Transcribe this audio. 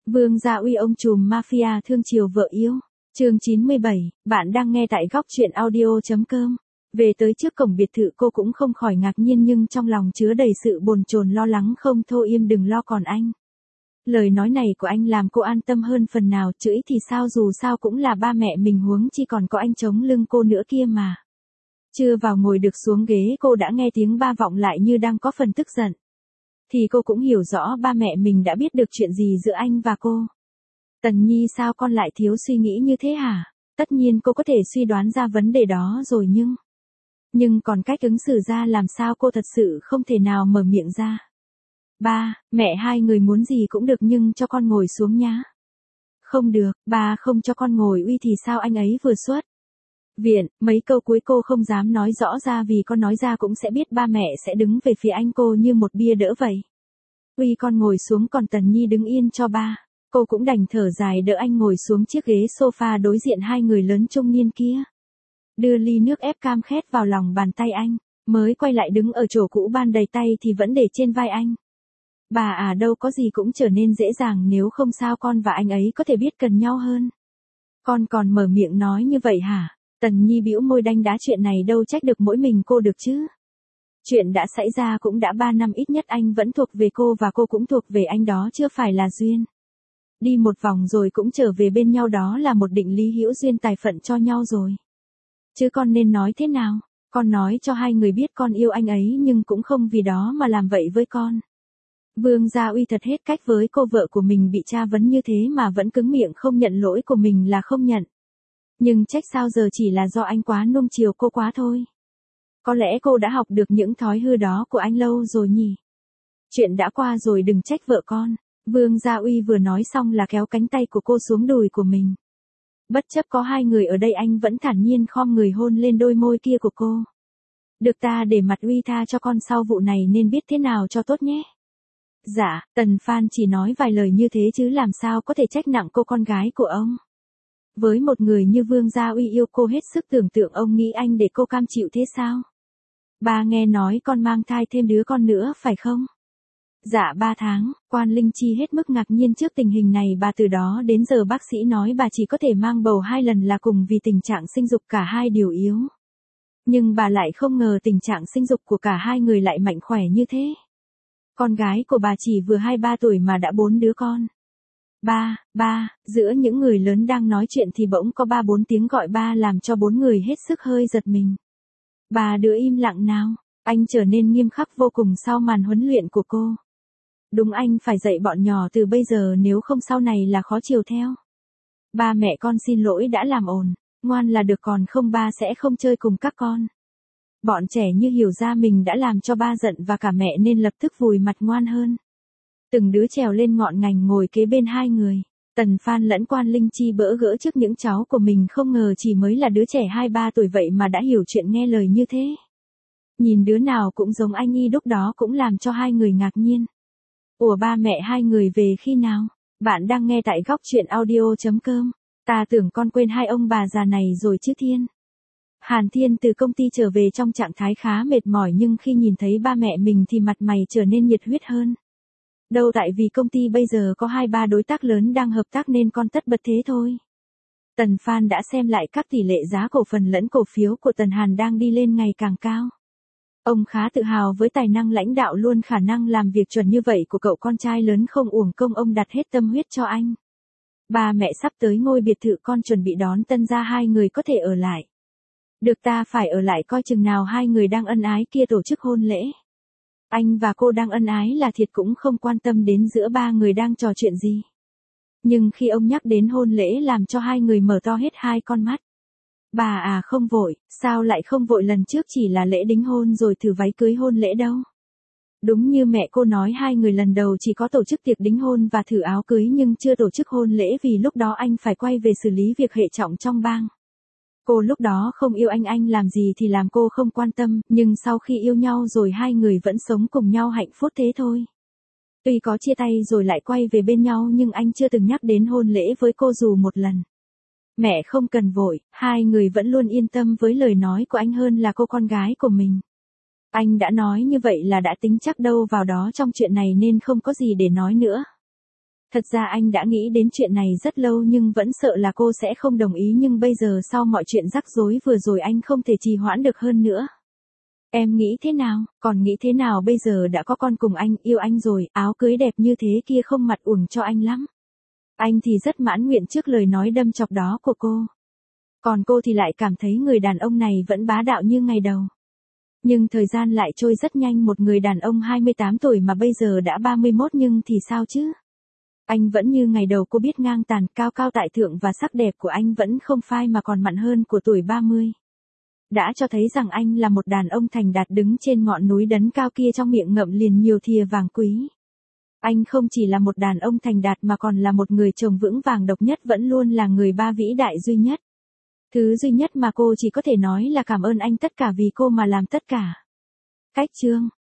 Vương Gia Uy ông trùm mafia thương chiều vợ yêu. Chương 97, bạn đang nghe tại góc truyện audio.com. Về tới trước cổng biệt thự cô cũng không khỏi ngạc nhiên nhưng trong lòng chứa đầy sự bồn chồn lo lắng. Không thôi im đừng lo còn anh. Lời nói này của anh làm cô an tâm hơn phần nào, chửi thì sao dù sao cũng là ba mẹ mình huống chi còn có anh chống lưng cô nữa kia mà. Chưa vào ngồi được xuống ghế cô đã nghe tiếng ba vọng lại như đang có phần tức giận. Thì cô cũng hiểu rõ ba mẹ mình đã biết được chuyện gì giữa anh và cô. Tần Nhi sao con lại thiếu suy nghĩ như thế hả? Tất nhiên cô có thể suy đoán ra vấn đề đó rồi nhưng còn cách ứng xử ra làm sao cô thật sự không thể nào mở miệng ra. Ba, mẹ hai người muốn gì cũng được nhưng cho con ngồi xuống nhá. Không được, ba không cho con ngồi. Uy thì sao anh ấy vừa xuất viện, mấy câu cuối cô không dám nói rõ ra vì con nói ra cũng sẽ biết ba mẹ sẽ đứng về phía anh cô như một bia đỡ vậy. Uy con ngồi xuống còn Tần Nhi đứng yên cho ba. Cô cũng đành thở dài đỡ anh ngồi xuống chiếc ghế sofa đối diện hai người lớn trung niên kia. Đưa ly nước ép cam khét vào lòng bàn tay anh, mới quay lại đứng ở chỗ cũ ban đầy tay thì vẫn để trên vai anh. Bà à đâu có gì cũng trở nên dễ dàng nếu không sao con và anh ấy có thể biết cần nhau hơn. Con còn mở miệng nói như vậy hả? Tần Nhi bĩu môi đanh đá chuyện này đâu trách được mỗi mình cô được chứ. Chuyện đã xảy ra cũng đã 3 năm ít nhất anh vẫn thuộc về cô và cô cũng thuộc về anh đó chưa phải là duyên. Đi một vòng rồi cũng trở về bên nhau đó là một định lý hữu duyên tài phận cho nhau rồi. Chứ con nên nói thế nào? Con nói cho hai người biết con yêu anh ấy nhưng cũng không vì đó mà làm vậy với con. Vương Gia Uy thật hết cách với cô vợ của mình bị tra vấn như thế mà vẫn cứng miệng không nhận lỗi của mình là không nhận. Nhưng trách sao giờ chỉ là do anh quá nuông chiều cô quá thôi. Có lẽ cô đã học được những thói hư đó của anh lâu rồi nhỉ. Chuyện đã qua rồi đừng trách vợ con. Vương Gia Uy vừa nói xong là kéo cánh tay của cô xuống đùi của mình. Bất chấp có hai người ở đây anh vẫn thản nhiên khom người hôn lên đôi môi kia của cô. Được ta để mặt Uy tha cho con sau vụ này nên biết thế nào cho tốt nhé. Dạ, Tần Phan chỉ nói vài lời như thế chứ làm sao có thể trách nặng cô con gái của ông. Với một người như Vương Gia Uy yêu cô hết sức tưởng tượng ông nghĩ anh để cô cam chịu thế sao? Ba nghe nói con mang thai thêm đứa con nữa phải không? Dạ 3 tháng, Quan Linh Chi hết mức ngạc nhiên trước tình hình này bà từ đó đến giờ bác sĩ nói bà chỉ có thể mang bầu 2 lần là cùng vì tình trạng sinh dục cả hai đều yếu. Nhưng bà lại không ngờ tình trạng sinh dục của cả hai người lại mạnh khỏe như thế. Con gái của bà chỉ vừa 2-3 tuổi mà đã 4 đứa con. Ba, giữa những người lớn đang nói chuyện thì bỗng có 3-4 tiếng gọi ba làm cho 4 người hết sức hơi giật mình. Bà đứa im lặng nào, anh trở nên nghiêm khắc vô cùng sau màn huấn luyện của cô. Đúng anh phải dạy bọn nhỏ từ bây giờ nếu không sau này là khó chiều theo. Ba mẹ con xin lỗi đã làm ồn, ngoan là được còn không ba sẽ không chơi cùng các con. Bọn trẻ như hiểu ra mình đã làm cho ba giận và cả mẹ nên lập tức vùi mặt ngoan hơn. Từng đứa trèo lên ngọn ngành ngồi kế bên hai người. Tần Phan lẫn Quan Linh Chi bỡ ngỡ trước những cháu của mình không ngờ chỉ mới là đứa trẻ 2-3 tuổi vậy mà đã hiểu chuyện nghe lời như thế. Nhìn đứa nào cũng giống anh y đúc đó cũng làm cho hai người ngạc nhiên. Ủa ba mẹ hai người về khi nào? Bạn đang nghe tại góc truyện audio.com. Ta tưởng con quên hai ông bà già này rồi chứ Thiên. Hàn Thiên từ công ty trở về trong trạng thái khá mệt mỏi nhưng khi nhìn thấy ba mẹ mình thì mặt mày trở nên nhiệt huyết hơn. Đâu tại vì công ty bây giờ có 2-3 đối tác lớn đang hợp tác nên con tất bật thế thôi. Tần Phan đã xem lại các tỷ lệ giá cổ phần lẫn cổ phiếu của Tần Hàn đang đi lên ngày càng cao. Ông khá tự hào với tài năng lãnh đạo luôn khả năng làm việc chuẩn như vậy của cậu con trai lớn không uổng công ông đặt hết tâm huyết cho anh. Ba mẹ sắp tới ngôi biệt thự con chuẩn bị đón tân gia hai người có thể ở lại. Được ta phải ở lại coi chừng nào hai người đang ân ái kia tổ chức hôn lễ. Anh và cô đang ân ái là thiệt cũng không quan tâm đến giữa ba người đang trò chuyện gì. Nhưng khi ông nhắc đến hôn lễ làm cho hai người mở to hết hai con mắt. Bà à không vội, sao lại không vội lần trước chỉ là lễ đính hôn rồi thử váy cưới hôn lễ đâu. Đúng như mẹ cô nói hai người lần đầu chỉ có tổ chức tiệc đính hôn và thử áo cưới nhưng chưa tổ chức hôn lễ vì lúc đó anh phải quay về xử lý việc hệ trọng trong bang. Cô lúc đó không yêu anh làm gì thì làm cô không quan tâm, nhưng sau khi yêu nhau rồi hai người vẫn sống cùng nhau hạnh phúc thế thôi. Tuy có chia tay rồi lại quay về bên nhau nhưng anh chưa từng nhắc đến hôn lễ với cô dù một lần. Mẹ không cần vội, hai người vẫn luôn yên tâm với lời nói của anh hơn là cô con gái của mình. Anh đã nói như vậy là đã tính chắc đâu vào đó trong chuyện này nên không có gì để nói nữa. Thật ra anh đã nghĩ đến chuyện này rất lâu nhưng vẫn sợ là cô sẽ không đồng ý, nhưng bây giờ sau mọi chuyện rắc rối vừa rồi anh không thể trì hoãn được hơn nữa. Em nghĩ thế nào, còn nghĩ thế nào bây giờ đã có con cùng anh, yêu anh rồi, áo cưới đẹp như thế kia không mặt uổng cho anh lắm. Anh thì rất mãn nguyện trước lời nói đâm chọc đó của cô. Còn cô thì lại cảm thấy người đàn ông này vẫn bá đạo như ngày đầu. Nhưng thời gian lại trôi rất nhanh, một người đàn ông 28 tuổi mà bây giờ đã 31 nhưng thì sao chứ? Anh vẫn như ngày đầu, cô biết, ngang tàn, cao cao tại thượng, và sắc đẹp của anh vẫn không phai mà còn mặn hơn của tuổi 30. Đã cho thấy rằng anh là một đàn ông thành đạt đứng trên ngọn núi đấn cao kia, trong miệng ngậm liền nhiều thìa vàng quý. Anh không chỉ là một đàn ông thành đạt mà còn là một người chồng vững vàng độc nhất, vẫn luôn là người ba vĩ đại duy nhất. Thứ duy nhất mà cô chỉ có thể nói là cảm ơn anh tất cả vì cô mà làm tất cả. Cách chương